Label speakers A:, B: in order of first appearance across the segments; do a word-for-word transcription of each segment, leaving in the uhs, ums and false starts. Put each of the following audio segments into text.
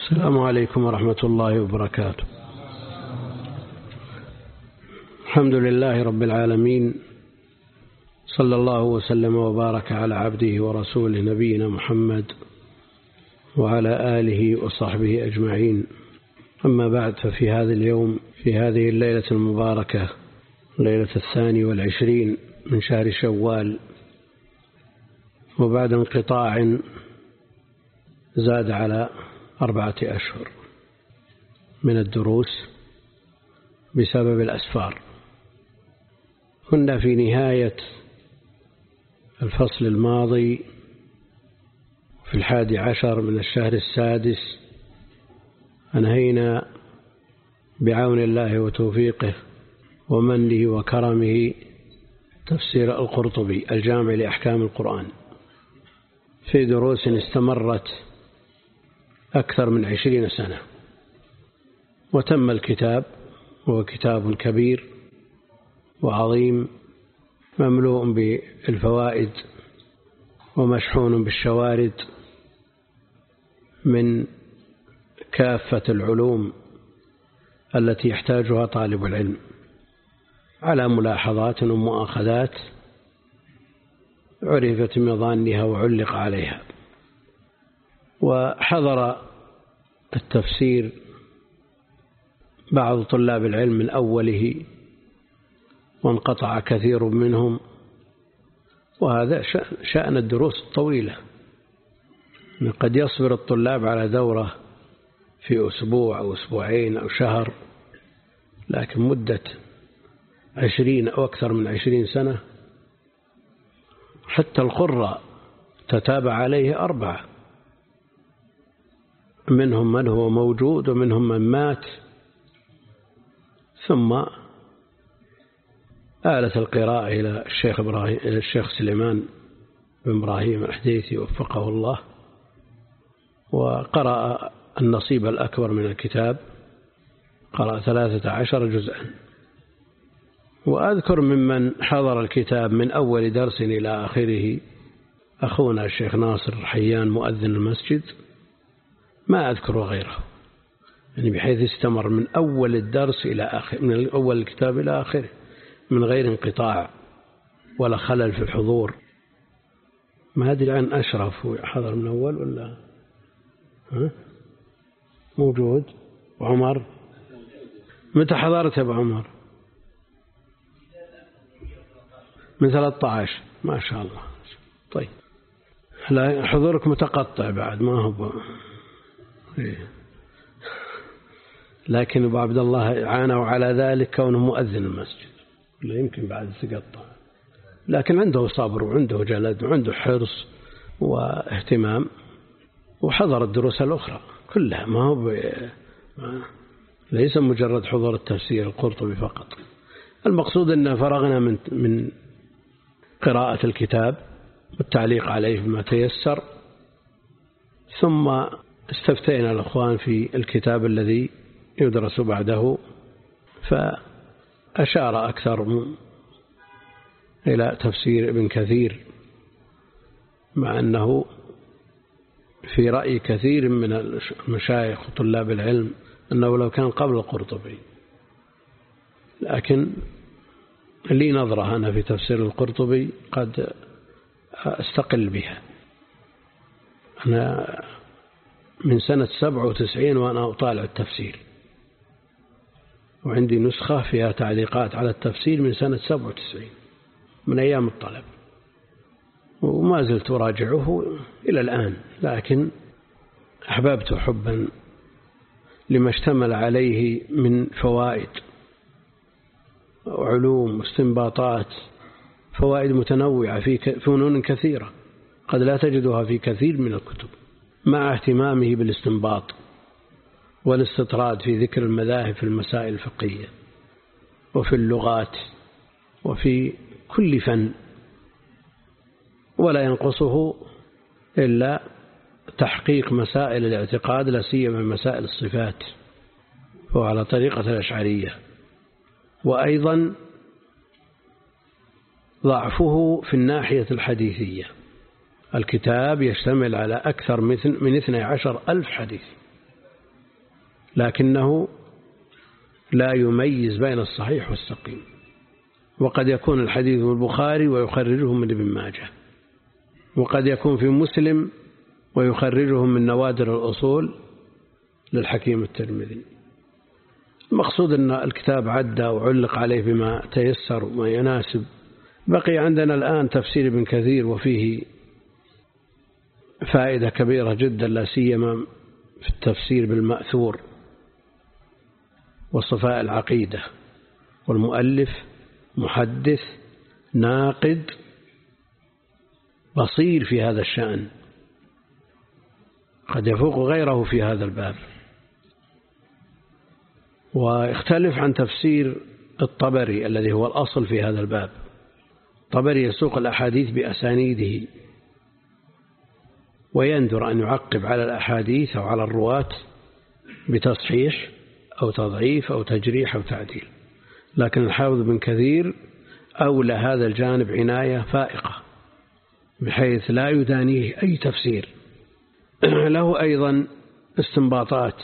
A: السلام عليكم ورحمة الله وبركاته. الحمد لله رب العالمين، صلى الله وسلم وبارك على عبده ورسوله نبينا محمد وعلى آله وصحبه أجمعين. أما بعد، ففي هذا اليوم في هذه الليلة المباركة، ليلة الثاني والعشرين من شهر شوال، وبعد انقطاع زاد على أربعة أشهر من الدروس بسبب الأسفار، كنا في نهاية الفصل الماضي في الحادي عشر من الشهر السادس. أنهينا بعون الله وتوفيقه ومنه وكرمه تفسير القرطبي الجامع لأحكام القرآن في دروس استمرت أكثر من عشرين سنة، وتم الكتاب. هو كتاب كبير وعظيم، مملوء بالفوائد ومشحون بالشوارد من كافة العلوم التي يحتاجها طالب العلم، على ملاحظات ومؤاخذات عرفت مظانها وعلق عليها. وحضر التفسير بعض طلاب العلم من أوله، وانقطع كثير منهم، وهذا شأن الدروس الطويلة. قد يصبر الطلاب على دورة في أسبوع أو أسبوعين أو شهر، لكن مدة عشرين أو أكثر من عشرين سنة، حتى القراء تتابع عليه أربعة، منهم من هو موجود ومنهم من مات، ثم آلت القراءة إلى الشيخ إبراهيم إلى الشيخ سليمان بن إبراهيم الحديثي وفقه الله، وقرأ النصيب الأكبر من الكتاب، قرأ ثلاثة عشر جزءا. وأذكر ممن حضر الكتاب من أول درس إلى آخره أخونا الشيخ ناصر حيان مؤذن المسجد، ما أذكر غيره، يعني بحيث استمر من أول الدرس إلى آخر، من أول الكتاب إلى آخره، من غير انقطاع ولا خلل في الحضور. ما أدري عن أشرف حضر من أول ولا ها؟ موجود. وعمر متى حضرت يا أبو عمر؟ من ثلاثة عشر، ما شاء الله. طيب، لا حضورك متقطع بعد، ما هو إيه. لكن أبو عبد الله عانوا على ذلك كونه مؤذن المسجد، لا يمكن بعد تقطع، لكن عنده صبر وعنده جلد وعنده حرص واهتمام، وحضر الدروس الأخرى كلها، ما هو ب... ليس مجرد حضور التفسير القرطبي فقط. المقصود أن فرغنا من من قراءة الكتاب والتعليق عليه بما تيسر، ثم استفتينا الأخوان في الكتاب الذي يدرس بعده، فأشار أكثر إلى تفسير ابن كثير، مع أنه في رأي كثير من المشايخ وطلاب العلم أنه لو كان قبل القرطبي، لكن لي نظرة أنا في تفسير القرطبي قد أستقل بها. أنا من سنة سبعة وتسعين وأنا أطالع التفسير، وعندي نسخة فيها تعليقات على التفسير من سنة سبعة وتسعين، من أيام الطلب، وما زلت أراجعه إلى الآن، لكن أحببت حبا لما اشتمل عليه من فوائد وعلوم واستنباطات، فوائد متنوعة في فنون كثيرة قد لا تجدها في كثير من الكتب، مع اهتمامه بالاستنباط والاستطراد في ذكر المذاهب في المسائل الفقهية وفي اللغات وفي كل فن، ولا ينقصه إلا تحقيق مسائل الاعتقاد، لا سيما مسائل الصفات، هو على طريقة الأشعرية. وأيضا ضعفه في الناحية الحديثية، الكتاب يشتمل على أكثر من اثني عشر ألف حديث، لكنه لا يميز بين الصحيح والسقيم. وقد يكون الحديث في البخاري ويخرجه من ابن ماجه، وقد يكون في مسلم ويخرجه من نوادر الأصول للحكيم الترمذي. المقصود أن الكتاب عدى وعلق عليه بما تيسر وما يناسب. بقي عندنا الآن تفسير ابن كثير، وفيه فائدة كبيرة جدا، لا سيما في التفسير بالمأثور وصفاء العقيدة. والمؤلف محدث ناقد بصير في هذا الشأن، قد يفوق غيره في هذا الباب. ويختلف عن تفسير الطبري الذي هو الأصل في هذا الباب. الطبري يسوق الأحاديث بأسانيده، ويندر أن يعقب على الأحاديث أو على الرواة بتصحيح أو تضعيف أو تجريح أو تعديل. لكن الحافظ بن كثير أولى هذا الجانب عناية فائقة، بحيث لا يدانيه أي تفسير. له أيضا استنباطات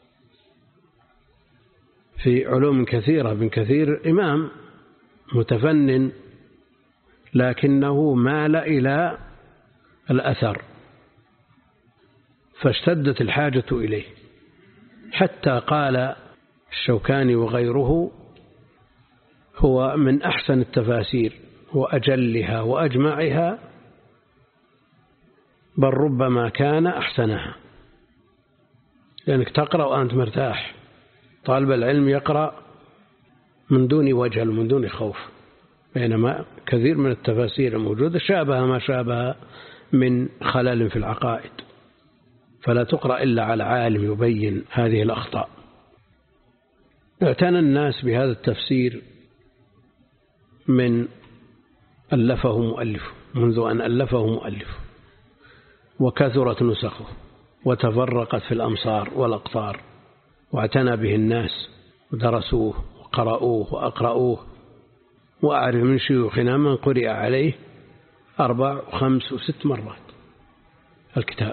A: في علوم كثيرة. ابن كثير إمام متفنن، لكنه مال إلى الأثر، فاشتدت الحاجة إليه، حتى قال الشوكاني وغيره هو من أحسن التفاسير وأجلها وأجمعها، بل ربما كان أحسنها، لأنك تقرأ وأنت مرتاح. طالب العلم يقرأ من دون وجل ومن دون خوف، بينما كثير من التفاسير الموجودة شابه ما شابه من خلل في العقائد، فلا تقرأ إلا على عالم يبين هذه الأخطاء. اعتنى الناس بهذا التفسير من ألفه مؤلفه، منذ أن ألفه مؤلفه، وكثرت نسخه وتفرقت في الأمصار والأقطار، واعتنى به الناس ودرسوه وقرأوه وأقرأوه. وأعرف من شيوخنا من قرئ عليه أربع وخمس وست مرات الكتاب.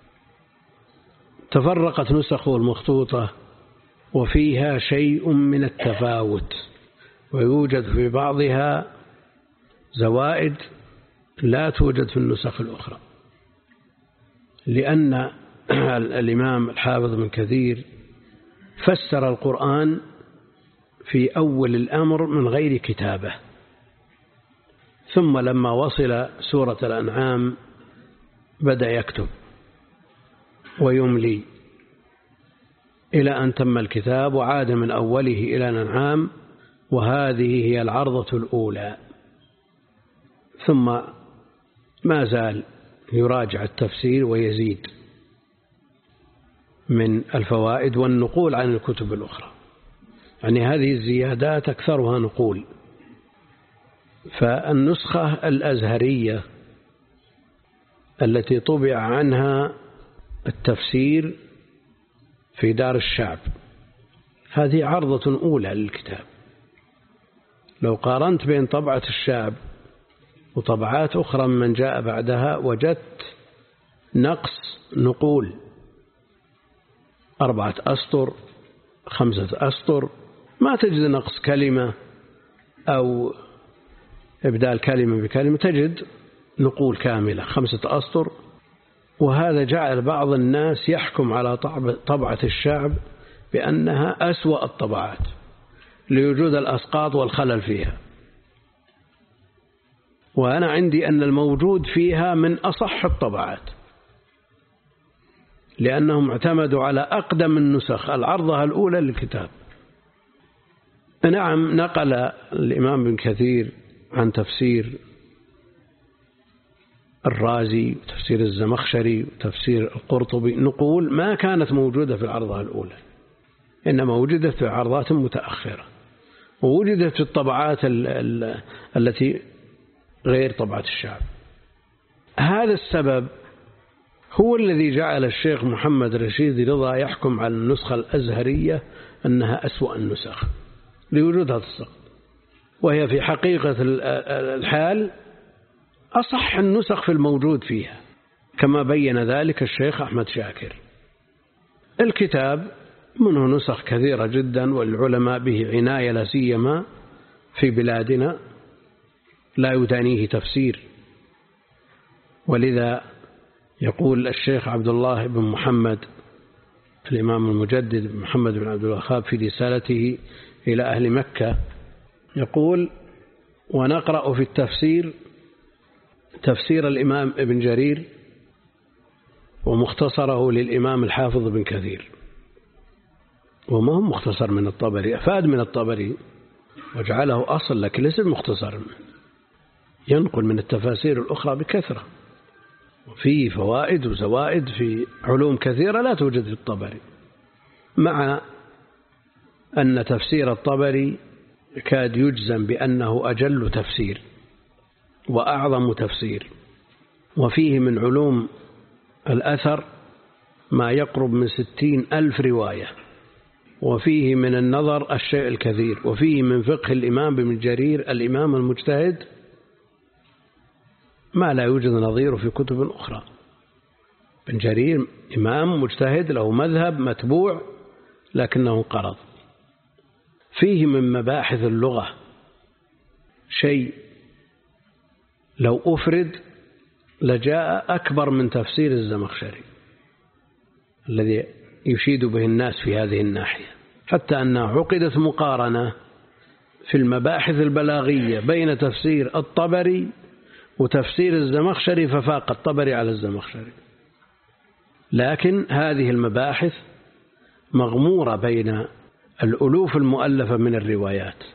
A: تفرقت نسخه المخطوطة وفيها شيء من التفاوت، ويوجد في بعضها زوائد لا توجد في النسخ الأخرى، لأن الإمام الحافظ بن كثير فسر القرآن في أول الأمر من غير كتابة، ثم لما وصل سورة الأنعام بدأ يكتب ويملي إلى أن تم الكتاب، وعاد من أوله إلى الأنعام، وهذه هي العرضة الأولى. ثم ما زال يراجع التفسير ويزيد من الفوائد والنقول عن الكتب الأخرى، يعني هذه الزيادات أكثرها نقول. فالنسخة الأزهرية التي طبع عنها التفسير في دار الشعب هذه عرضة أولى للكتاب. لو قارنت بين طبعة الشعب وطبعات أخرى من جاء بعدها وجدت نقص نقول، أربعة أسطر، خمسة أسطر، ما تجد نقص كلمة أو إبدال كلمة بكلمة، تجد نقول كاملة خمسة أسطر. وهذا جعل بعض الناس يحكم على طبعة الشعب بأنها أسوأ الطبعات لوجود الأسقاط والخلل فيها، وأنا عندي أن الموجود فيها من أصح الطبعات، لأنهم اعتمدوا على أقدم النسخ العرضها الأولى للكتاب. نعم، نقل الإمام بن كثير عن تفسير الرازي وتفسير الزمخشري وتفسير القرطبي نقول ما كانت موجودة في العرضها الأولى، إنما وجدت في عرضات متأخرة، ووجدت في الطبعات التي غير طبعة الشعب. هذا السبب هو الذي جعل الشيخ محمد رشيد رضا يحكم على النسخة الأزهرية أنها أسوأ النسخ لوجود هذا السقط، وهي في حقيقة الحال أصح النسخ في الموجود فيها، كما بين ذلك الشيخ أحمد شاكر. الكتاب منه نسخ كثيرة جدا، والعلماء به عناية لا سيما في بلادنا لا يدانيه تفسير. ولذا يقول الشيخ عبد الله بن محمد الإمام المجدد محمد بن عبد الوهاب في رسالته إلى أهل مكة، يقول: ونقرأ في التفسير تفسير الإمام ابن جرير ومختصره للإمام الحافظ بن كثير، وما هو مختصر من الطبري، أفاد من الطبري وجعله أصل، لكن ليس مختصر، ينقل من التفاسير الأخرى بكثرة، وفيه فوائد وزوائد في علوم كثيرة لا توجد في الطبري، مع أن تفسير الطبري كاد يجزم بأنه أجل تفسير وأعظم تفسير، وفيه من علوم الأثر ما يقرب من ستين ألف رواية، وفيه من النظر الشيء الكثير، وفيه من فقه الإمام ابن جرير الإمام المجتهد ما لا يوجد نظيره في كتب أخرى. ابن جرير إمام مجتهد له مذهب متبوع لكنه انقرض. فيه من مباحث اللغة شيء لو أفرد لجاء أكبر من تفسير الزمخشري الذي يشيد به الناس في هذه الناحية، حتى أنها عقدت مقارنة في المباحث البلاغية بين تفسير الطبري وتفسير الزمخشري، ففاق الطبري على الزمخشري. لكن هذه المباحث مغمورة بين الألوف المؤلفة من الروايات،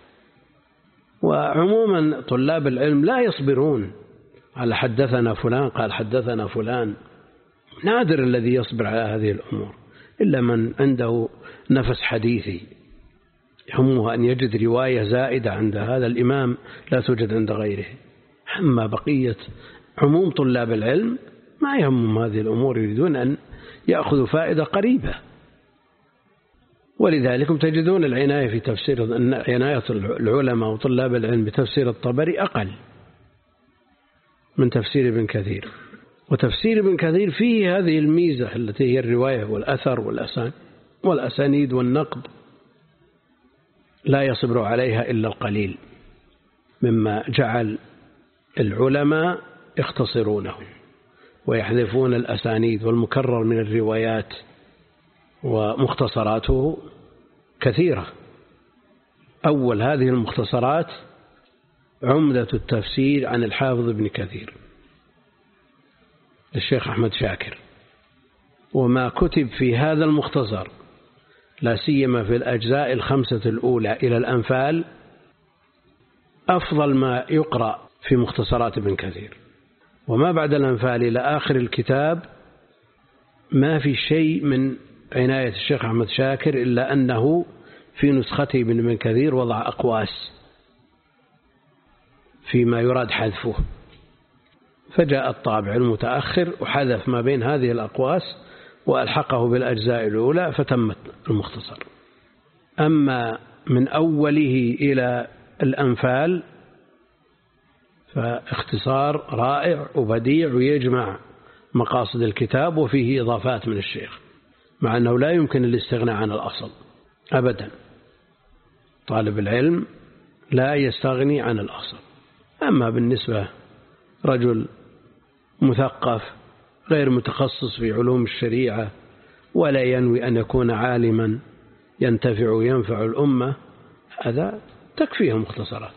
A: وعموما طلاب العلم لا يصبرون على حدثنا فلان قال حدثنا فلان، نادر الذي يصبر على هذه الأمور إلا من عنده نفس حديثي يهمه أن يجد رواية زائدة عند هذا الإمام لا توجد عند غيره. أما بقية عموم طلاب العلم ما يهمهم هذه الأمور، يريدون أن يأخذوا فائدة قريبة. ولذلك تجدون العناية في تفسير عناية العلماء وطلاب العلم بتفسير الطبري أقل من تفسير ابن كثير. وتفسير ابن كثير فيه هذه الميزة التي هي الرواية والأثر والأسانيد والنقد، لا يصبر عليها إلا القليل، مما جعل العلماء يختصرونه ويحذفون الأسانيد، والمكرر من الروايات ومختصراته كثيرة. أول هذه المختصرات عمدة التفسير عن الحافظ ابن كثير للشيخ أحمد شاكر، وما كتب في هذا المختصر لا سيما في الأجزاء الخمسة الأولى إلى الأنفال أفضل ما يقرأ في مختصرات ابن كثير. وما بعد الأنفال إلى آخر الكتاب ما في شيء من عناية الشيخ أحمد شاكر إلا أنه في نسخته من ابن كثير وضع أقواس فيما يراد حذفه، فجاء الطابع المتأخر وحذف ما بين هذه الأقواس وألحقه بالأجزاء الأولى فتمت المختصر. أما من أوله إلى الأنفال فاختصار رائع وبديع ويجمع مقاصد الكتاب، وفيه إضافات من الشيخ، مع أنه لا يمكن الاستغناء عن الأصل أبدا. طالب العلم لا يستغني عن الأصل. أما بالنسبة رجل مثقف غير متخصص في علوم الشريعة ولا ينوي أن يكون عالما ينتفع وينفع الأمة، هذا تكفيه مختصرات.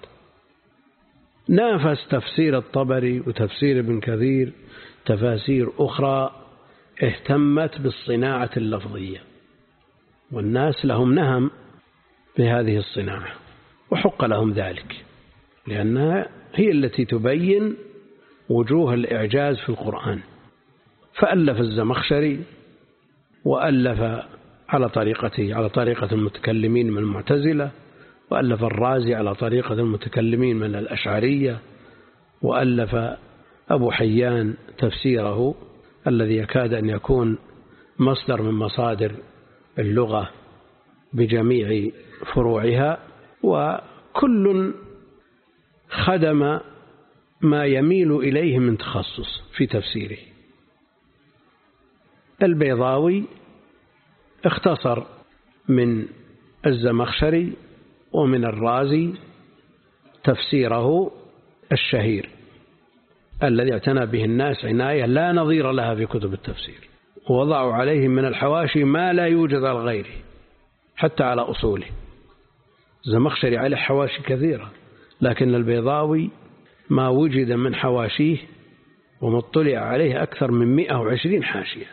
A: نافس تفسير الطبري وتفسير ابن كثير تفاسير أخرى اهتمت بالصناعة اللفظية، والناس لهم نهم بهذه الصناعة وحق لهم ذلك، لأنها هي التي تبين وجوه الإعجاز في القرآن. فألف الزمخشري وألف على طريقته على طريقة المتكلمين من المعتزلة، وألف الرازي على طريقة المتكلمين من الأشعرية، وألف أبو حيان تفسيره الذي يكاد أن يكون مصدر من مصادر اللغة بجميع فروعها، وكل خدم ما يميل إليه من تخصص في تفسيره. البيضاوي اختصر من الزمخشري ومن الرازي تفسيره الشهير الذي اعتنى به الناس عناية لا نظير لها في كتب التفسير، ووضعوا عليه من الحواشي ما لا يوجد على غيره حتى على أصوله. الزمخشري عليه حواشي كثيرة، لكن البيضاوي ما وجد من حواشيه ومطلع عليه أكثر من مئة وعشرين حاشية،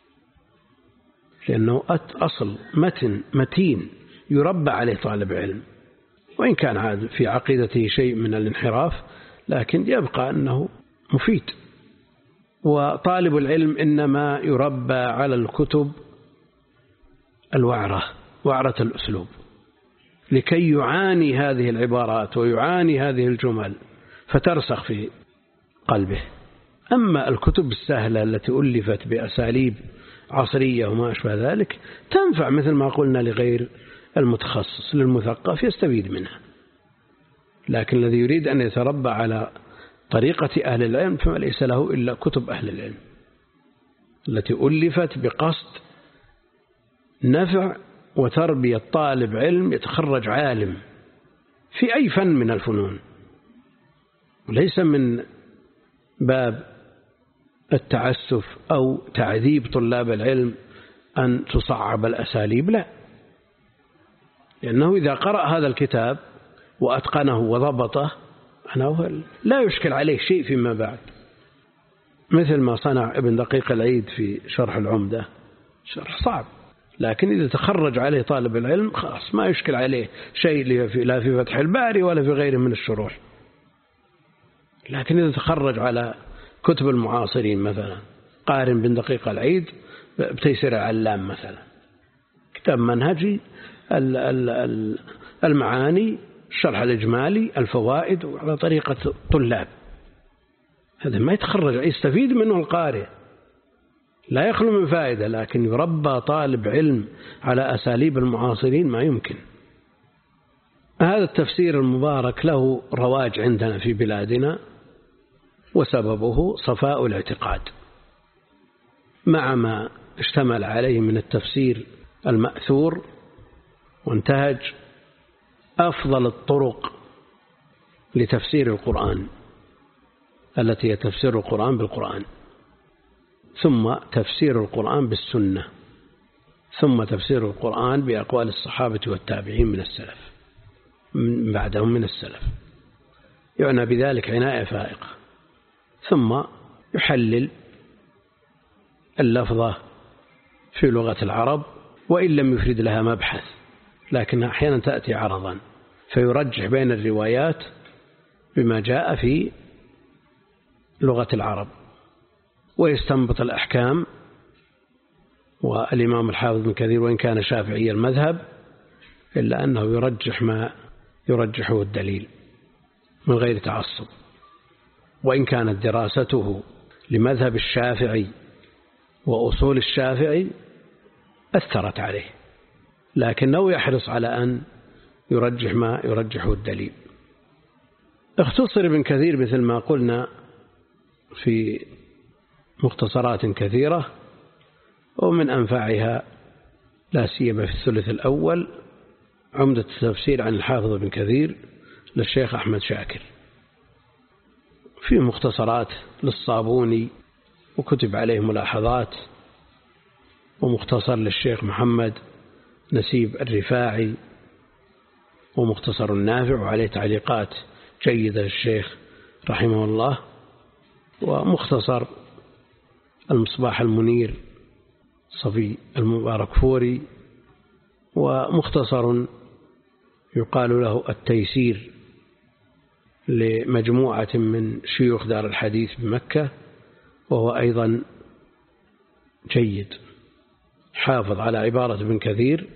A: لأنه أصل متن متين يربى عليه طالب علم، وإن كان عاد في عقيدته شيء من الانحراف لكن يبقى أنه مفيد. وطالب العلم إنما يربى على الكتب الوعرة، وعرة الأسلوب، لكي يعاني هذه العبارات ويعاني هذه الجمل فترسخ في قلبه. أما الكتب السهلة التي ألفت بأساليب عصرية وما أشبه ذلك تنفع مثل ما قلنا لغير المتخصص، للمثقف يستفيد منها، لكن الذي يريد أن يتربى على طريقة أهل العلم فما ليس له إلا كتب أهل العلم التي ألفت بقصد نفع وتربية طالب علم يتخرج عالم في أي فن من الفنون، وليس من باب التعسف أو تعذيب طلاب العلم أن تصعب الأساليب، لا، لأنه إذا قرأ هذا الكتاب وأتقنه وضبطه لا يشكل عليه شيء فيما بعد، مثل ما صنع ابن دقيق العيد في شرح العمدة، شرح صعب، لكن إذا تخرج عليه طالب العلم خلاص ما يشكل عليه شيء لا في فتح الباري ولا في غيره من الشروح. لكن إذا تخرج على كتب المعاصرين مثلا قارن بن دقيق العيد بتيسير العلام مثلا، كتاب منهجي، المعاني، الشرح الإجمالي، الفوائد، وعلى طريقة طلاب، هذا ما يتخرج يستفيد منه القارئ، لا يخلو من فائدة، لكن يربى طالب علم على أساليب المعاصرين ما يمكن. هذا التفسير المبارك له رواج عندنا في بلادنا، وسببه صفاء الاعتقاد مع ما اشتمل عليه من التفسير المأثور، وانتهج أفضل الطرق لتفسير القرآن التي هي تفسير القرآن بالقرآن، ثم تفسير القرآن بالسنة، ثم تفسير القرآن بأقوال الصحابة والتابعين من السلف من بعدهم من السلف، يعنى بذلك عناية فائقة، ثم يحلل اللفظة في لغة العرب وإن لم يفرد لها مبحث، لكنها أحيانا تأتي عرضا فيرجح بين الروايات بما جاء في لغة العرب ويستنبط الأحكام. والإمام الحافظ بن كثير وإن كان شافعي المذهب إلا أنه يرجح ما يرجحه الدليل من غير تعصب، وإن كانت دراسته لمذهب الشافعي وأصول الشافعي أثرت عليه، لكنه يحرص على أن يرجح ما يرجحه الدليل. اختصر ابن كثير مثل ما قلنا في مختصرات كثيرة، ومن أنفعها لا سيما في الثلث الأول عمدة التفسير عن الحافظ ابن كثير للشيخ أحمد شاكر، في مختصرات للصابوني وكتب عليه ملاحظات، ومختصر للشيخ محمد نسيب الرفاعي، ومختصر النافع وعليه تعليقات جيدة للشيخ رحمه الله، ومختصر المصباح المنير صفي المبارك فوري، ومختصر يقال له التيسير لمجموعة من شيوخ دار الحديث بمكة، وهو أيضا جيد، حافظ على عبارة ابن كثير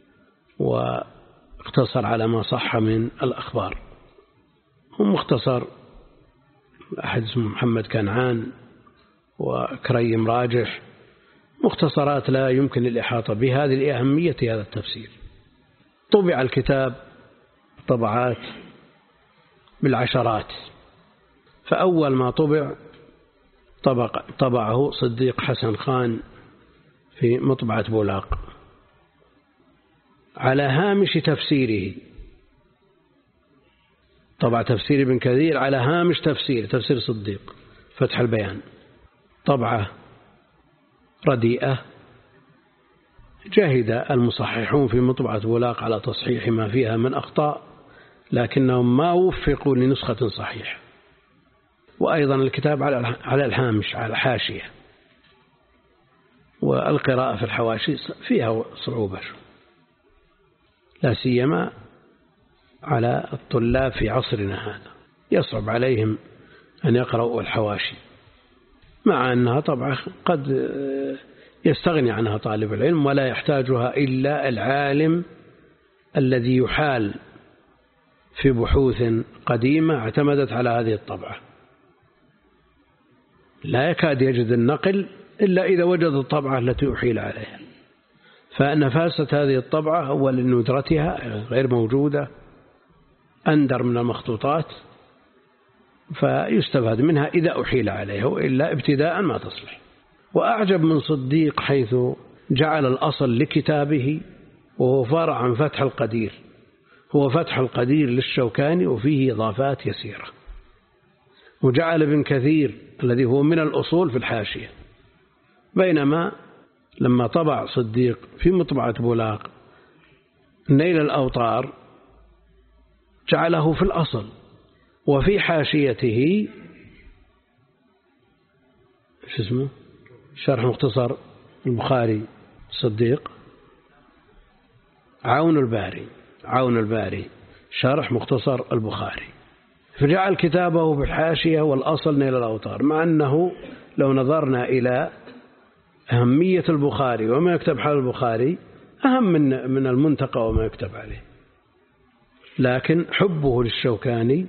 A: واقتصر على ما صح من الأخبار. ومختصر أحد اسمه محمد كنعان وكريم راجح، مختصرات لا يمكن الإحاطة بهذه لأهمية هذا التفسير. طبع الكتاب طبعات بالعشرات، فأول ما طبع طبق طبعه صديق حسن خان في مطبعة بولاق، على هامش تفسيره، طبع تفسير ابن كثير على هامش تفسير تفسير صديق فتح البيان، طبعة رديئة. جاهد المصححون في مطبعة بولاق على تصحيح ما فيها من أخطاء، لكنهم ما وفقوا لنسخة صحيحة. وأيضا الكتاب على الهامش على الحاشية، والقراءة في الحواشي فيها صعوبة، لا سيما على الطلاب في عصرنا هذا، يصعب عليهم أن يقرأوا الحواشي، مع أنها طبعا قد يستغني عنها طالب العلم ولا يحتاجها إلا العالم الذي يحال في بحوث قديمة اعتمدت على هذه الطبعة، لا يكاد يجد النقل إلا إذا وجد الطبعة التي يحيل عليها. فنفاسة هذه الطبعة أول ندرتها غير موجودة، أندر من المخطوطات، فيستفاد منها إذا أحيل عليها، وإلا ابتداء ما تصلح. وأعجب من صديق حيث جعل الأصل لكتابه وهو فرع عن فتح القدير، هو فتح القدير للشوكاني وفيه إضافات يسيرة، وجعل ابن كثير الذي هو من الأصول في الحاشية، بينما لما طبع صديق في مطبعة بولاق نيل الأوطار جعله في الأصل، وفي حاشيته شو اسمه شرح مختصر البخاري صديق عون الباري عون الباري شرح مختصر البخاري، فجعل كتابه بالحاشية والأصل نيل الأوطار، مع أنه لو نظرنا إلى أهمية البخاري وما يكتب حال البخاري أهم من من المنتقى وما يكتب عليه، لكن حبه للشوكاني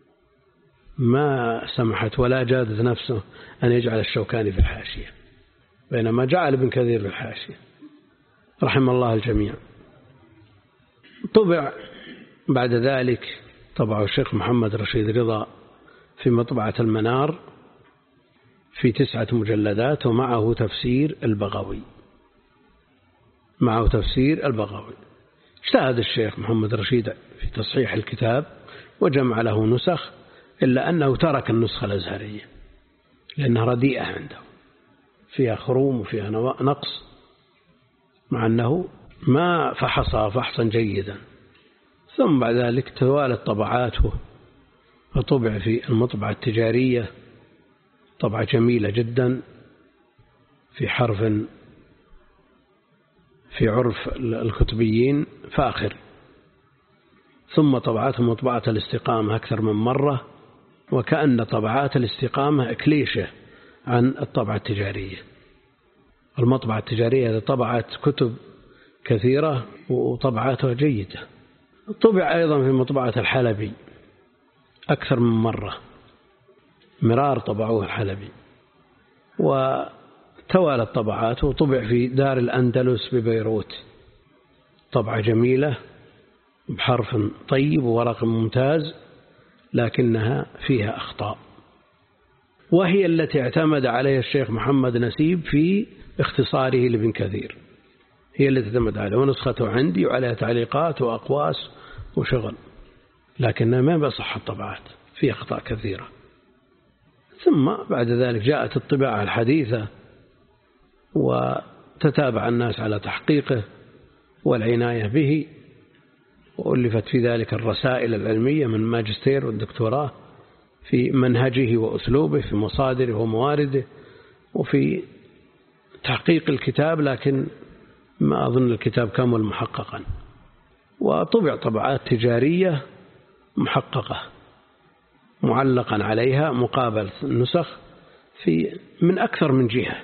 A: ما سمحت ولا جادت نفسه أن يجعل الشوكاني في الحاشية، بينما جعل ابن كثير في الحاشية رحم الله الجميع. طبع بعد ذلك طبعه الشيخ محمد رشيد رضا في مطبعة المنار في تسعة مجلدات، ومعه تفسير البغوي معه تفسير البغوي. اجتهد الشيخ محمد رشيد في تصحيح الكتاب وجمع له نسخ، إلا أنه ترك النسخة الأزهرية لأنها رديئة عنده، فيها خروم وفيها نقص، مع أنه ما فحصها فحصا جيدا. ثم بعد ذلك توالت طبعاته وطبع في المطبعة التجارية طبعة جميلة جدا في حرف في عرف الكتبيين فاخر. ثم طبعته مطبعة الاستقامة أكثر من مرة، وكأن طبعات الاستقامة كليشة عن الطبعة التجارية. المطبعة التجارية طبعت كتب كثيرة وطبعاتها جيدة. طبع أيضا في مطبعة الحلبي أكثر من مرة، مرار طبعوه الحلبي، وتوالت طبعاته. وطبع في دار الأندلس ببيروت طبعة جميلة بحرف طيب وورق ممتاز، لكنها فيها أخطاء، وهي التي اعتمد عليها الشيخ محمد نسيب في اختصاره لابن كثير، هي التي اعتمد عليها، ونسخته عندي وعليها تعليقات وأقواس وشغل، لكنها ما بصح الطبعات، فيها أخطاء كثيرة. ثم بعد ذلك جاءت الطباعة الحديثة وتتابع الناس على تحقيقه والعناية به، وألفت في ذلك الرسائل العلمية من الماجستير والدكتوراه في منهجه وأسلوبه في مصادره وموارده وفي تحقيق الكتاب، لكن ما أظن الكتاب كامل محققا. وطبع طبعات تجارية محققة معلقا عليها مقابل النسخ في من أكثر من جهة.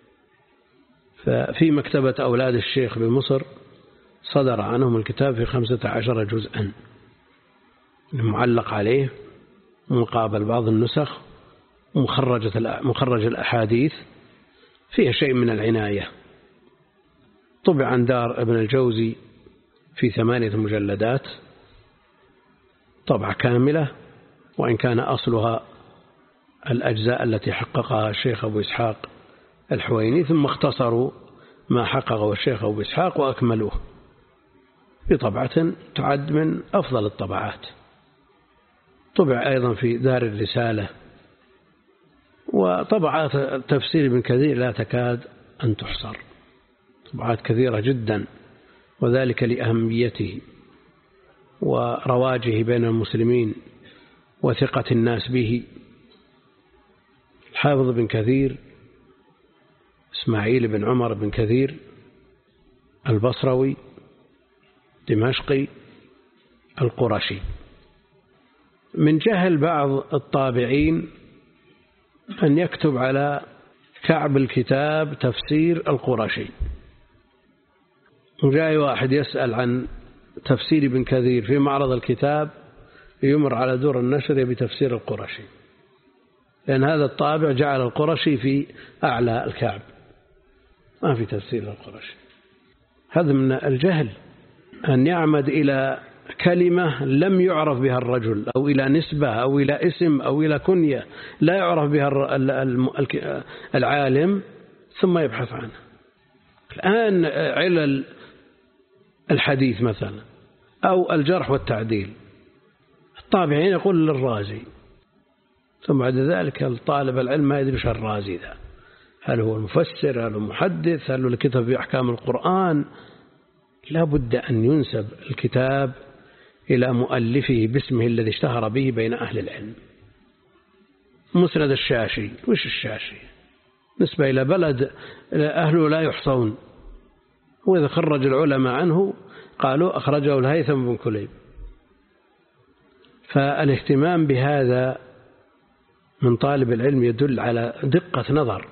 A: ففي مكتبة أولاد الشيخ بمصر صدر عنهم الكتاب في خمسة عشر جزءا معلق عليه مقابل بعض النسخ، ومخرجة مخرج الأحاديث فيها شيء من العناية. طبع عن دار ابن الجوزي في ثمانية مجلدات طبعة كاملة، وإن كان أصلها الأجزاء التي حققها الشيخ أبو إسحاق الحويني، ثم اختصروا ما حققه الشيخ أبو إسحاق وأكملوه. بطبعة تعد من أفضل الطبعات. طبع أيضا في دار الرسالة. وطبعات تفسير ابن كثير لا تكاد أن تحصر، طبعات كثيرة جدا، وذلك لأهميته ورواجه بين المسلمين وثقة الناس به. الحافظ بن كثير إسماعيل بن عمر بن كثير البصروي دمشقي القرشي. من جهل بعض الطابعين أن يكتب على كعب الكتاب تفسير القرشي، وجاء واحد يسأل عن تفسير ابن كثير في معرض الكتاب يمر على دور النشر بتفسير القرشي، لأن هذا الطابع جعل القرشي في أعلى الكعب، ما في تفسير القرشي. هذا من الجهل أن يعمد إلى كلمة لم يعرف بها الرجل، أو إلى نسبة أو إلى اسم أو إلى كنية لا يعرف بها العالم ثم يبحث عنها. الآن علل الحديث مثلا أو الجرح والتعديل، الطابعين يقول للرازي، ثم بعد ذلك الطالب العلم ما يدري وش الرازي ذا، هل هو المفسر، هل هو محدث، هل هو الكتاب في أحكام القرآن. لا بد أن ينسب الكتاب إلى مؤلفه باسمه الذي اشتهر به بين أهل العلم. مسند الشاشي، وش الشاشي؟ نسبة إلى بلد أهله لا يحصون، وإذا خرج العلماء عنه قالوا أخرجه الهيثم بن كليب. فالاهتمام بهذا من طالب العلم يدل على دقة نظر.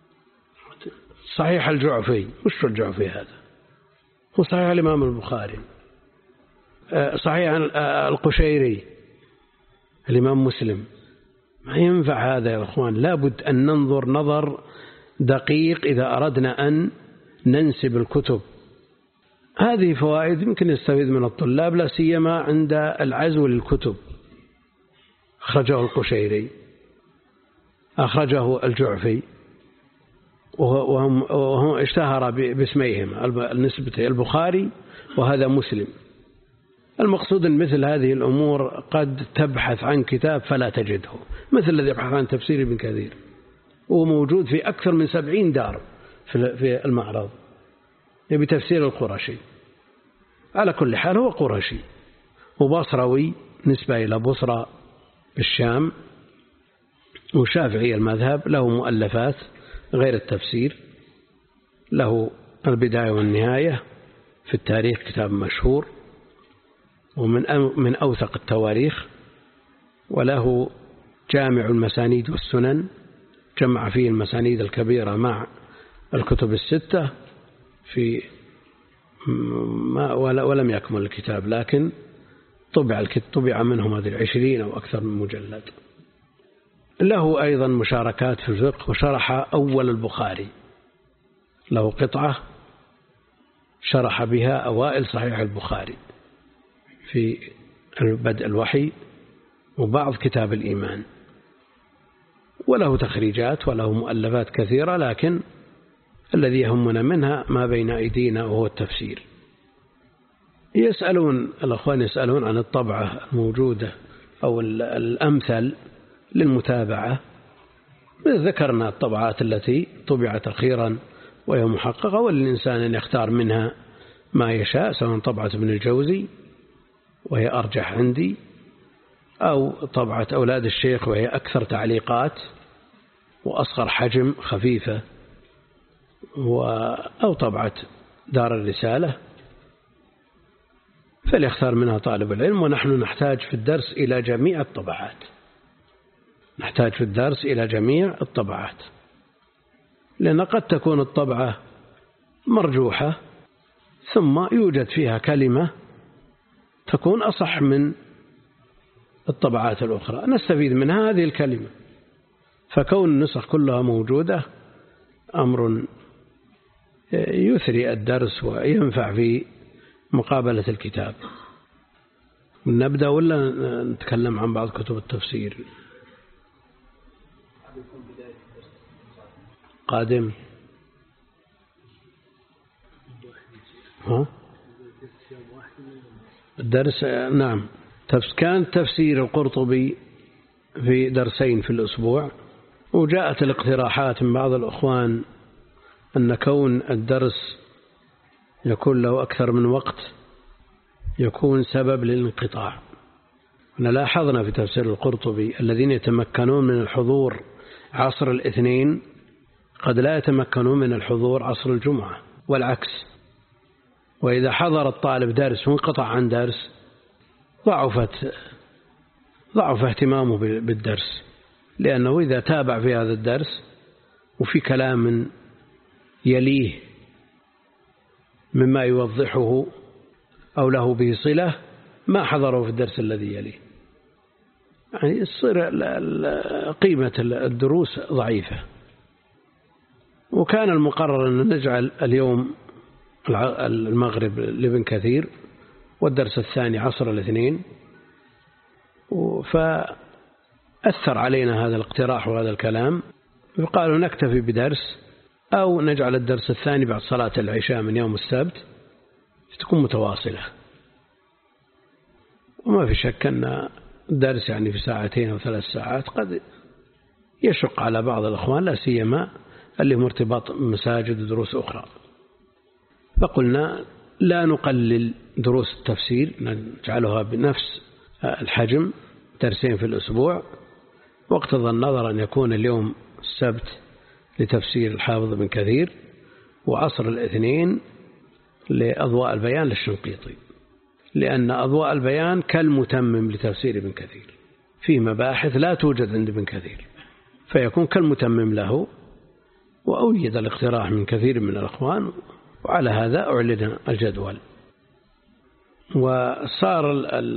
A: صحيح الجعفي، وش الجعفي هذا؟ هو صحيح الإمام البخاري، صحيح القشيري الإمام مسلم. ما ينفع هذا يا أخوان، لابد أن ننظر نظر دقيق إذا أردنا أن ننسب الكتب. هذه فوائد يمكن يستفيد من الطلاب، لا سيما عند العزو للكتب. أخرجه القشيري، أخرجه الجعفي، وهم, وهم اشتهر باسميهم النسبة البخاري وهذا مسلم. المقصود أن مثل هذه الأمور قد تبحث عن كتاب فلا تجده، مثل الذي يبحث عن تفسير ابن كثير، وموجود في أكثر من سبعين دار في المعرض بتفسير القرشي. على كل حال هو قرشي وبصروي، نسبة إلى بصرى بالشام، وشافعي المذهب، له مؤلفات غير التفسير، له البداية والنهاية في التاريخ كتاب مشهور ومن من أوثق التواريخ، وله جامع المسانيد والسنن، جمع فيه المسانيد الكبيرة مع الكتب الستة في ما ولم يكمل الكتاب، لكن طبع طبع منهم هذه العشرين أو أكثر من مجلد. له أيضا مشاركات في الفقه، وشرح أول البخاري، له قطعة شرح بها أوائل صحيح البخاري في بدء الوحي وبعض كتاب الإيمان، وله تخريجات وله مؤلفات كثيرة، لكن الذي يهمنا منها ما بين أيدينا وهو التفسير. يسألون الأخوان يسألون عن الطبعة الموجودة أو الأمثل للمتابعة. ذكرنا الطبعات التي طبعت أخيرا وهي محققة، وللإنسان أن يختار منها ما يشاء، سواء طبعة ابن الجوزي وهي أرجح عندي، أو طبعة أولاد الشيخ وهي أكثر تعليقات وأصغر حجم خفيفة، أو طبعة دار الرسالة، فليختار منها طالب العلم. ونحن نحتاج في الدرس إلى جميع الطبعات، نحتاج في الدرس إلى جميع الطبعات، لأن قد تكون الطبعة مرجوحة ثم يوجد فيها كلمة تكون أصح من الطبعات الأخرى، نستفيد من هذه الكلمة. فكون النسخ كلها موجودة أمر يثري الدرس وينفع في مقابلة الكتاب. نبدأ ولا نتكلم عن بعض كتب التفسير؟ قادم ها الدرس نعم كان تفسير القرطبي في درسين في الأسبوع، وجاءت الاقتراحات من بعض الأخوان أن كون الدرس يكون له أكثر من وقت يكون سبب للانقطاع. لاحظنا في تفسير القرطبي الذين يتمكنون من الحضور عصر الاثنين قد لا يتمكنون من الحضور عصر الجمعة والعكس. وإذا حضر الطالب درس وانقطع عن درس ضعفت ضعف اهتمامه بالدرس، لأنه إذا تابع في هذا الدرس وفي كلام يليه مما يوضحه أو له به صلة ما حضره في الدرس الذي يليه، يعني يصير قيمة الدروس ضعيفة. وكان المقرر أن نجعل اليوم المغرب لابن كثير والدرس الثاني عصر الاثنين، فأثر علينا هذا الاقتراح وهذا الكلام، فقالوا نكتفي بدرس أو نجعل الدرس الثاني بعد صلاة العشاء من يوم السبت تكون متواصلة. وما في شك أن الدرس يعني في ساعتين أو ثلاث ساعات قد يشق على بعض الأخوان، لا سيما اللي مرتبط مساجد ودروس أخرى. فقلنا لا نقلل دروس التفسير، نجعلها بنفس الحجم درسين في الأسبوع، واقتضى النظر أن يكون اليوم السبت لتفسير الحافظ بن كثير وعصر الاثنين لأضواء البيان للشنقيطي، لأن أضواء البيان كالمتمم لتفسير ابن كثير، فيه مباحث لا توجد عند ابن كثير فيكون كالمتمم له. وأوجد الاقتراح من كثير من الأخوان، وعلى هذا أعلن الجدول. وصار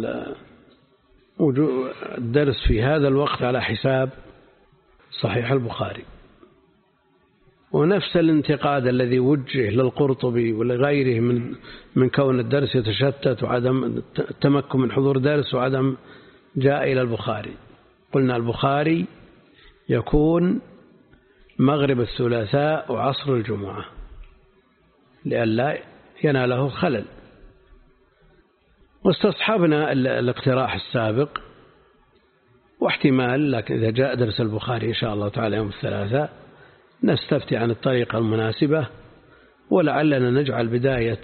A: الدرس في هذا الوقت على حساب صحيح البخاري، ونفس الانتقاد الذي وجه للقرطبي ولغيره من من كون الدرس يتشتت وعدم التمكن من حضور درس وعدم جاء إلى البخاري. قلنا البخاري يكون مغرب الثلاثاء وعصر الجمعة لئلا يناله خلل. واستصحبنا الاقتراح السابق واحتمال، لكن إذا جاء درس البخاري إن شاء الله تعالى يوم الثلاثاء نستفتي عن الطريقة المناسبة، ولعلنا نجعل بداية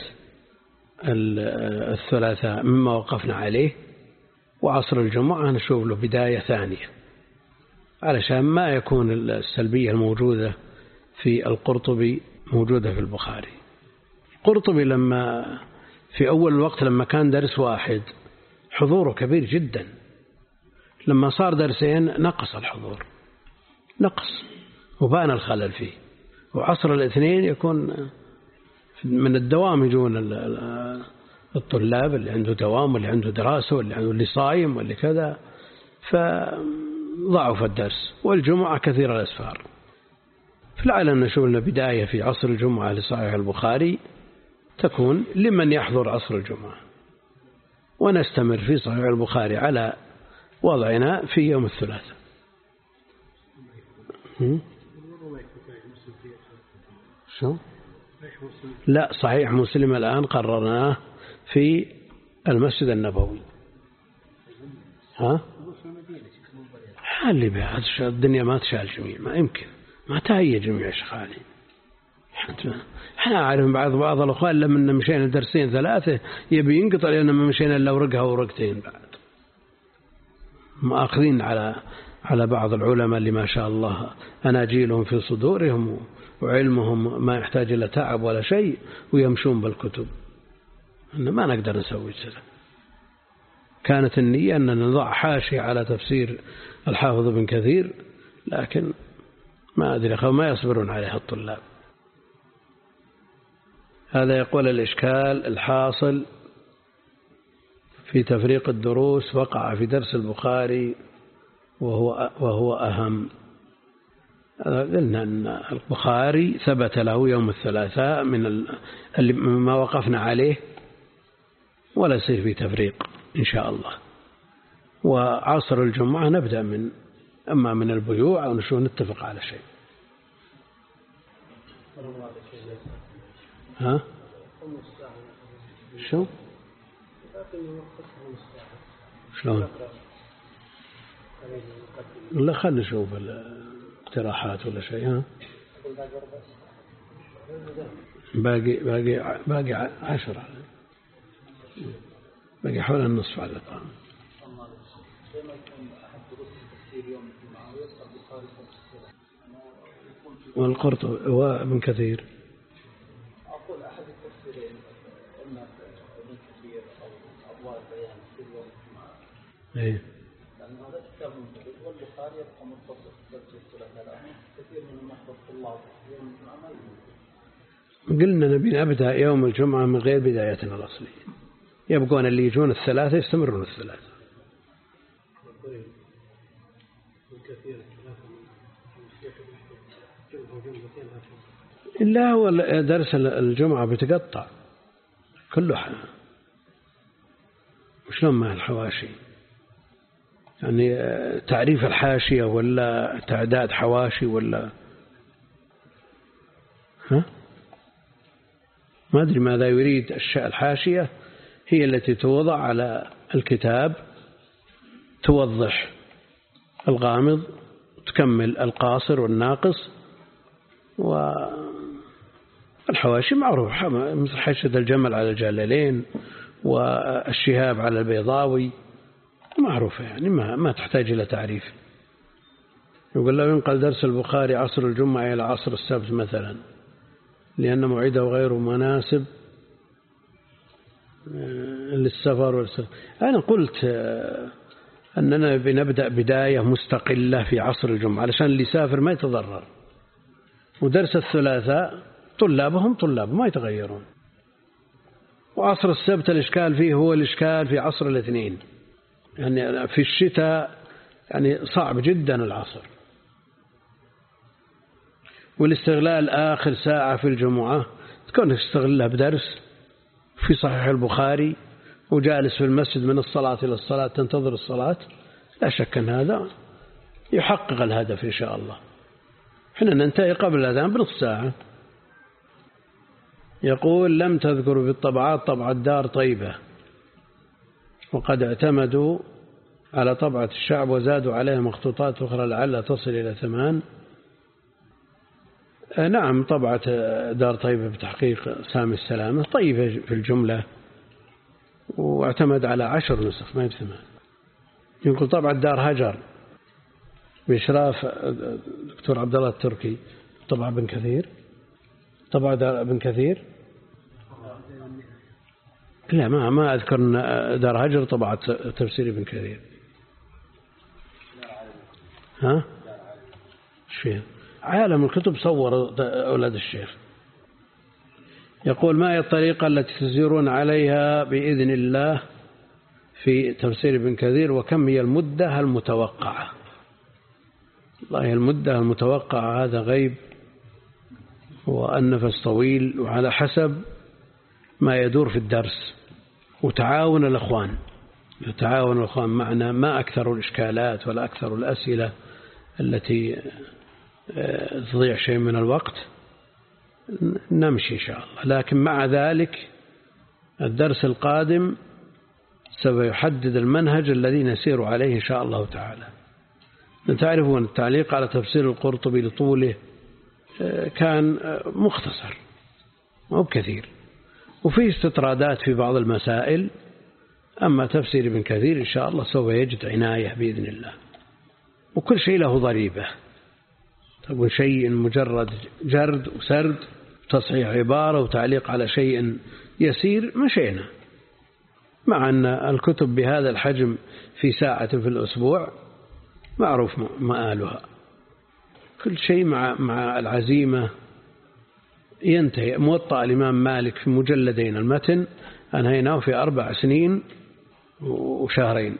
A: الثلاثاء مما وقفنا عليه، وعصر الجمعة نشوف له بداية ثانية علشان ما يكون السلبية الموجودة في القرطبي موجودة في البخاري. القرطبي لما في أول الوقت لما كان درس واحد حضوره كبير جدا، لما صار درسين نقص الحضور، نقص وبان الخلل فيه. وعصر الاثنين يكون من الدوام، يجون الطلاب اللي عنده دوام واللي عنده دراسة واللي عنده اللي صايم واللي كذا، فضعف الدرس. والجمعة كثير الأسفار، فلعلنا نشوف لنا بداية في عصر الجمعة لصحيح البخاري تكون لمن يحضر عصر الجمعة، ونستمر في صحيح البخاري على وضعنا في يوم الثلاثاء. شو؟ لا، صحيح مسلم الآن قررناه في المسجد النبوي. ها؟ حالي بها الدنيا ما تشال جميع، ما يمكن ما تهيئ جميع شخالي. احنا عارفين بعض بعض الأخوان لما مشينا درسين ثلاثة يبي ينقطع لأننا ما مشينا إلا ورقها ورقتين بعد. مأخذين على على بعض العلماء اللي ما شاء الله أناجيلهم في صدورهم وعلمهم ما يحتاج إلى تعب ولا شيء، ويمشون بالكتب. إن ما نقدر نسوي كذا. كانت النية أن نضع حاشية على تفسير الحافظ بن كثير، لكن ما أدري ما يصبرون عليها الطلاب. هذا يقول الإشكال الحاصل في تفريق الدروس وقع في درس البخاري وهو وهو أهم. قلنا أن البخاري ثبت له يوم الثلاثاء من ما وقفنا عليه، ولا يصير في تفريق إن شاء الله. وعصر الجمعة نبدأ من أما من البيوع أو نشوف نتفق على شيء. ها؟ شو شلون لا خلنا نشوف الاقتراحات ولا شيء. ها باقي باقي باقي عشرة، باقي حول النصف على الأقل. والقرطبي وابن كثير.
B: أقول أحد التفسيرين إما ابن كثير أو أبواب البيان في يوم الجمعة.
A: إيه.
B: لأن هذا كتاب منفرد والبخاري يبقى متصل درس الثلاثة. كثير من المحفظ الطلاب يوم الجمعة ما يمكن.
A: قلنا نبي نبدأ يوم الجمعة من غير بدايتنا الأصلية. يبقون اللي يجون الثلاثة يستمرون الثلاثة. إلا هو درس الجمعة بتقطع كله حنا. وشلون مع الحواشي؟ يعني تعريف الحاشية ولا تعداد حواشي ولا ها؟ ما أدري ماذا يريد. الحاشية هي التي توضع على الكتاب توضح الغامض تكمل القاصر والناقص. والحواشي معروف مثل حاشية الجمل على الجلالين والشهاب على البيضاوي معروفة، يعني ما ما تحتاج إلى تعريف. يقول لو ينقل درس البخاري عصر الجمعة إلى عصر السبت مثلا لأن موعده غير مناسب للسفر والسفر. أنا قلت أننا بنبدأ بداية مستقلة في عصر الجمعة علشان اللي يسافر ما يتضرر، ودرس الثلاثاء طلابهم طلاب ما يتغيرون، وعصر السبت الإشكال فيه هو الإشكال في عصر الاثنين. يعني في الشتاء يعني صعب جدا العصر، والاستغلال آخر ساعة في الجمعة تكون تستغلها بدرس في صحيح البخاري وجالس في المسجد من الصلاة إلى الصلاة تنتظر الصلاة. لا شك أن هذا يحقق الهدف إن شاء الله. حين ننتهي قبل الأذان بنصف ساعة. يقول لم تذكر في الطبعات طبعة دار طيبة، وقد اعتمدوا على طبعة الشعب وزادوا عليها مخطوطات أخرى لعل تصل إلى ثمان. نعم طبعة دار طيبة بتحقيق سامي السلامة طيبة في الجملة، واعتمد على عشر نسخ ما بثمان. يقول طبعة دار هجر بإشراف دكتور عبد الله التركي طبعة ابن كثير. طبعة دار ابن كثير لا ما ما أذكر دار هجر طبعة تفسير ابن كثير. ها شيء عالم الكتب صور أولاد الشيخ. يقول ما هي الطريقة التي تسيرون عليها بإذن الله في تفسير ابن كثير، وكم هي المدة المتوقعة؟ والله المدة المتوقعة هذا غيب والنفس طويل، وعلى حسب ما يدور في الدرس وتعاون الأخوان. تعاون الأخوان معنا ما أكثر الإشكالات ولا أكثر الأسئلة التي تضيع شيء من الوقت نمشي إن شاء الله. لكن مع ذلك الدرس القادم سوف يحدد المنهج الذي نسير عليه إن شاء الله تعالى. تعرفون التعليق على تفسير القرطبي لطوله كان مختصر مو كثير، وفيه استطرادات في بعض المسائل. أما تفسير ابن كثير إن شاء الله سوف يجد عناية بإذن الله، وكل شيء له ضريبة. تقول شيء مجرد جرد وسرد تصحيح عبارة وتعليق على شيء يسير مشينا، مع أن الكتب بهذا الحجم في ساعة في الأسبوع معروف مآلها. كل شيء مع مع العزيمة ينتهي. موطأ الإمام مالك في مجلدين المتن أنهيناه في أربع سنين وشهرين.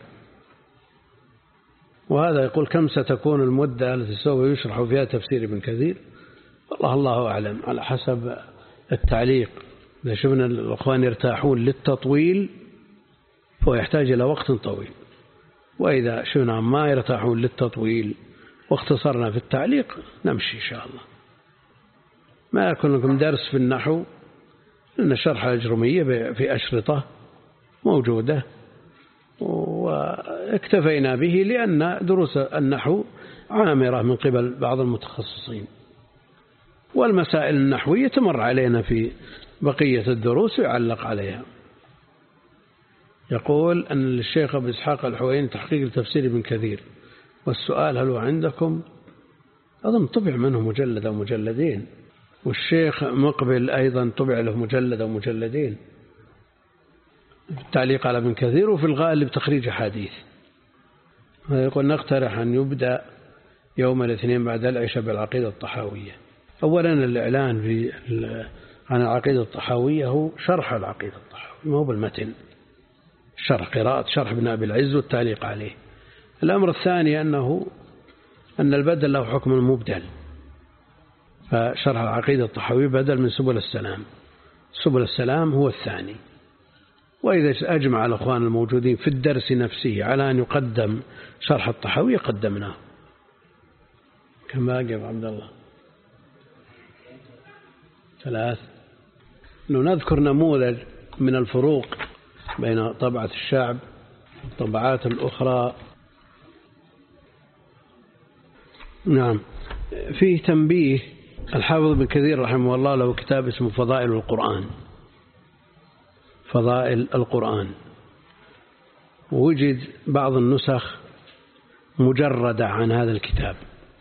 A: وهذا يقول كم ستكون المدة التي سوف يشرح فيها تفسير ابن كثير؟ والله الله أعلم على حسب التعليق. إذا شفنا الأخوان يرتاحون للتطويل فهو يحتاج إلى وقت طويل، وإذا شفنا ما يرتاحون للتطويل واختصرنا في التعليق نمشي إن شاء الله. ما يكون لكم درس في النحو لأن شرح الأجرمية في أشرطة موجودة واكتفينا به لأن دروس النحو عامرة من قبل بعض المتخصصين، والمسائل النحوية تمر علينا في بقية الدروس ويعلق عليها. يقول أن الشيخ أبو إسحاق الحويني تحقيق تفسير ابن كثير، والسؤال هل هو عندكم؟ أظن طبع منه مجلد أو مجلدين، والشيخ مقبل أيضا طبع له مجلد أو مجلدين، التعليق على ابن كثير، وفي الغالب تخريج حديث. يقول نقترح أن يبدأ يوم الاثنين بعد العشاء بالعقيدة الطحاوية. أولا الإعلان في عن العقيدة الطحاوية هو شرح العقيدة الطحاوية، ما هو بالمتن، شرح قراءة شرح ابن أبي العز والتعليق عليه. الأمر الثاني أنه أن البدل له حكم المبدل، فشرح العقيدة الطحاوية بدل من سبل السلام، سبل السلام هو الثاني. وإذا أجمع الأخوان الموجودين في الدرس نفسه على أن يقدم شرح الطحاوية قدمناه. كم باقي يا عبد الله؟ ثلاث. نذكر نموذج من الفروق بين طبعة الشعب والطبعات الأخرى. نعم، فيه تنبيه. الحافظ ابن كثير رحمه الله له كتاب اسمه فضائل القرآن، فضائل القرآن، ووجد بعض النسخ مجردة عن هذا الكتاب،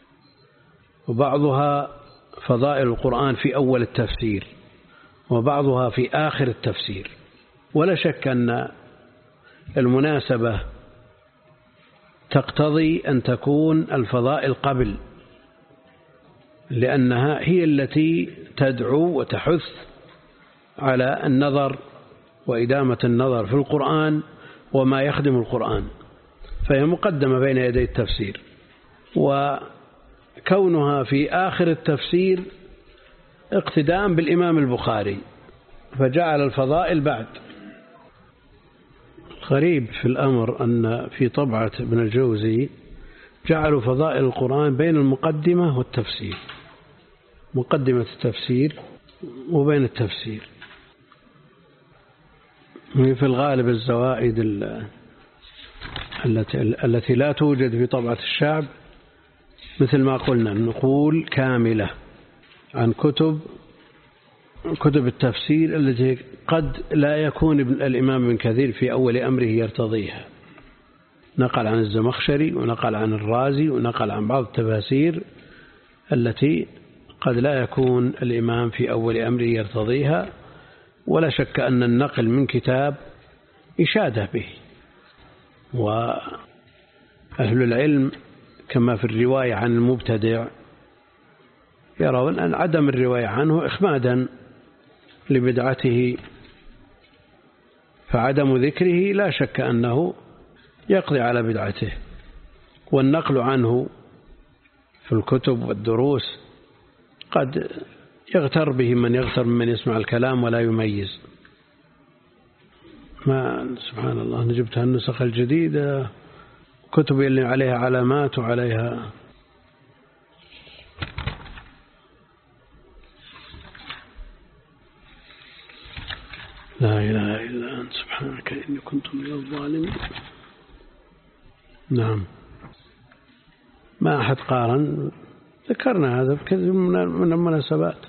A: وبعضها فضائل القرآن في أول التفسير وبعضها في آخر التفسير. ولا شك أن المناسبة تقتضي أن تكون الفضائل قبل، لأنها هي التي تدعو وتحث على النظر وإدامة النظر في القرآن وما يخدم القرآن، فهي مقدمة بين يدي التفسير. وكونها في آخر التفسير اقتداء بالإمام البخاري فجعل الفضائل بعد. غريب في الأمر أن في طبعة ابن الجوزي جعلوا فضائل القرآن بين المقدمة والتفسير، مقدمة التفسير وبين التفسير. في الغالب الزوائد التي التي لا توجد في طبعة الشعب مثل ما قلنا النقول كاملة عن كتب كتب التفسير التي قد لا يكون الإمام ابن كثير في أول أمره يرتضيها. نقل عن الزمخشري ونقل عن الرازي ونقل عن بعض التفاسير التي قد لا يكون الإمام في أول أمره يرتضيها. ولا شك أن النقل من كتاب إشادة به، وأهل العلم كما في الرواية عن المبتدع يرون أن عدم الرواية عنه إخمادا لبدعته، فعدم ذكره لا شك أنه يقضي على بدعته. والنقل عنه في الكتب والدروس قد يغتر به من يغتر ممن يسمع الكلام ولا يميز. ما سبحان الله، نجبتها النسخ الجديدة كتب اللي عليها علامات وعليها لا إله إلا أنت سبحانك إني كنت من الظالمين. نعم، ما أحد قارن، ذكرنا هذا بكثير من المناسبات.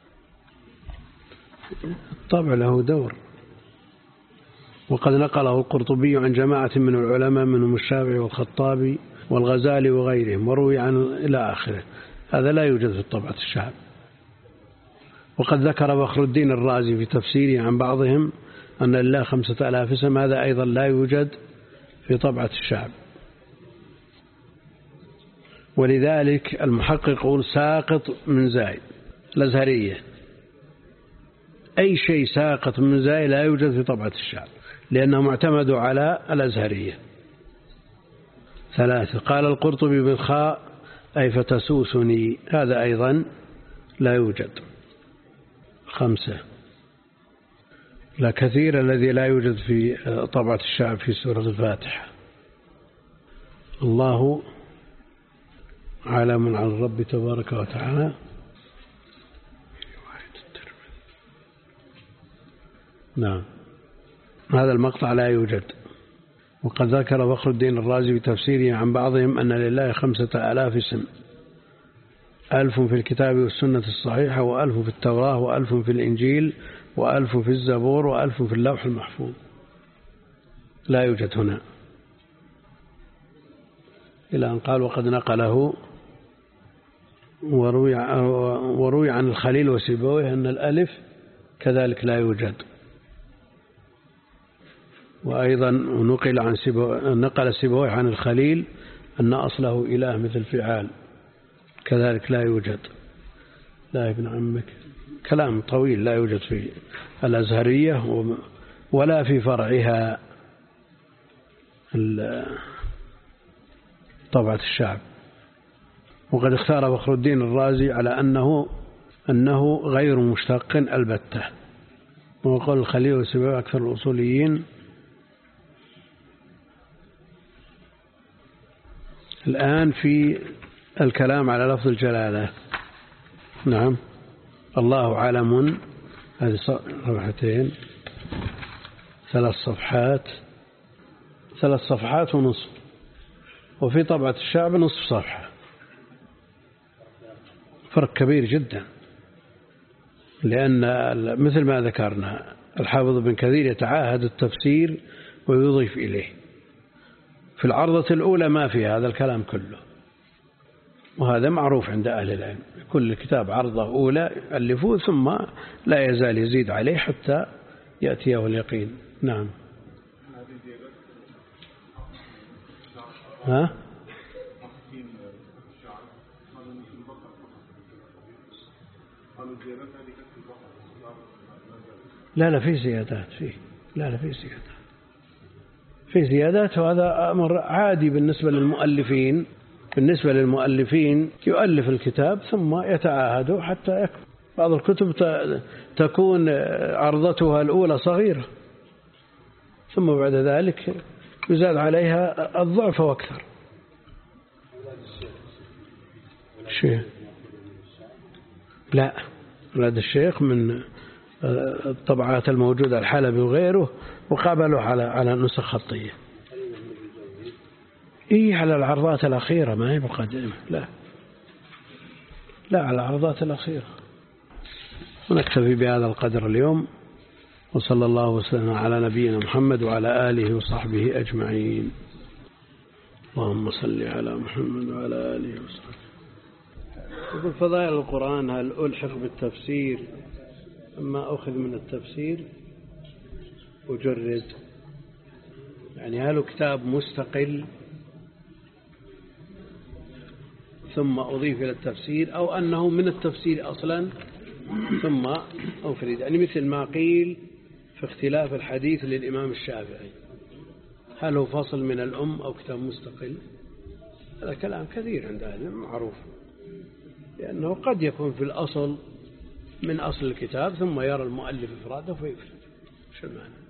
A: الطبع له دور، وقد نقله القرطبي عن جماعة من العلماء منهم الشافعي والخطابي والغزالي وغيرهم، وروي عن إلى آخره. هذا لا يوجد في طبعة الشعب. وقد ذكر فخر الدين الرازي في تفسيره عن بعضهم أن لله خمسة آلاف اسم، هذا أيضا لا يوجد في طبعة الشعب. ولذلك المحقق يقول ساقط من زايد الأزهرية، أي شيء ساقط من زايد لا يوجد في طبعة الشعب لأنهم اعتمدوا على الأزهرية. ثلاثة، قال القرطبي بالخاء أي فتسوسني، هذا أيضا لا يوجد. خمسة، لا كثير الذي لا يوجد في طبعة الشعب في سورة الفاتحة. الله عالم عن الرب تبارك وتعالى. نعم. هذا المقطع لا يوجد. وقد ذكر فخر الدين الرازي بتفسيره عن بعضهم أن لله خمسة آلاف اسم، ألف في الكتاب والسنة الصحيحة، وألف في التوراة، وألف في الإنجيل، وألف في الزبور، وألف في اللوح المحفوظ. لا يوجد هنا. إلى أن قال وقد نقله وروي, وروي عن الخليل وسيبويه أن الألف كذلك لا يوجد. وأيضا نقل عن سيبويه نقل سيبويه عن الخليل أن أصله إله مثل فعال، كذلك لا يوجد. لا ابن عمك، كلام طويل لا يوجد في الأزهرية ولا في فرعها طبعة الشعب. وقد اختار فخر الدين الرازي على أنه أنه غير مشتق البتة، وقال الخليل والسيبويه أكثر الأصوليين. الآن في الكلام على لفظ الجلالة. نعم. الله عالم، هذه صفحتين، ثلاث صفحات ثلاث صفحات ونصف، وفي طبعة الشعب نصف صفحة، فرق كبير جدا. لأن مثل ما ذكرنا الحافظ ابن كثير يتعاهد التفسير ويضيف إليه. في العرضة الأولى ما في هذا الكلام كله، وهذا معروف عند أهل العلم. كل كتاب عرضة أولى يؤلفوه ثم لا يزال يزيد عليه حتى يأتيه اليقين. نعم. ها؟ لا لا في زيادات فيه لا لا في زيادات في زيادات وهذا أمر عادي بالنسبة للمؤلفين. بالنسبة للمؤلفين يؤلف الكتاب ثم يتعاهد حتى يكمل. بعض الكتب تكون عرضتها الأولى صغيرة ثم بعد ذلك يزاد عليها الضعف واكثر. شيء لا، أولاد الشيخ من الطبعات الموجودة الحلبي وغيره، وقابلوا على على نسخ خطية. إيه على العرضات الأخيرة، ما هي مقدمة. لا لا على العرضات الأخيرة. ونكتفي بهذا القدر اليوم، وصلى الله وسلم على نبينا محمد وعلى آله وصحبه أجمعين. اللهم صل على محمد وعلى آله وصحبه. يقول فضائل القرآن هل ألحق بالتفسير أما أخذ من التفسير وجرد؟ يعني هل كتاب مستقل ثم أضيف إلى التفسير، أو أنه من التفسير أصلا ثم أفرد؟ يعني مثل ما قيل في اختلاف الحديث للإمام الشافعي، هل هو فصل من الأم أو كتاب مستقل؟ هذا كلام كثير عند أهل العلم معروف، لأنه قد يكون في الأصل من أصل الكتاب ثم يرى المؤلف إفراده فيفرد. شو المعنى؟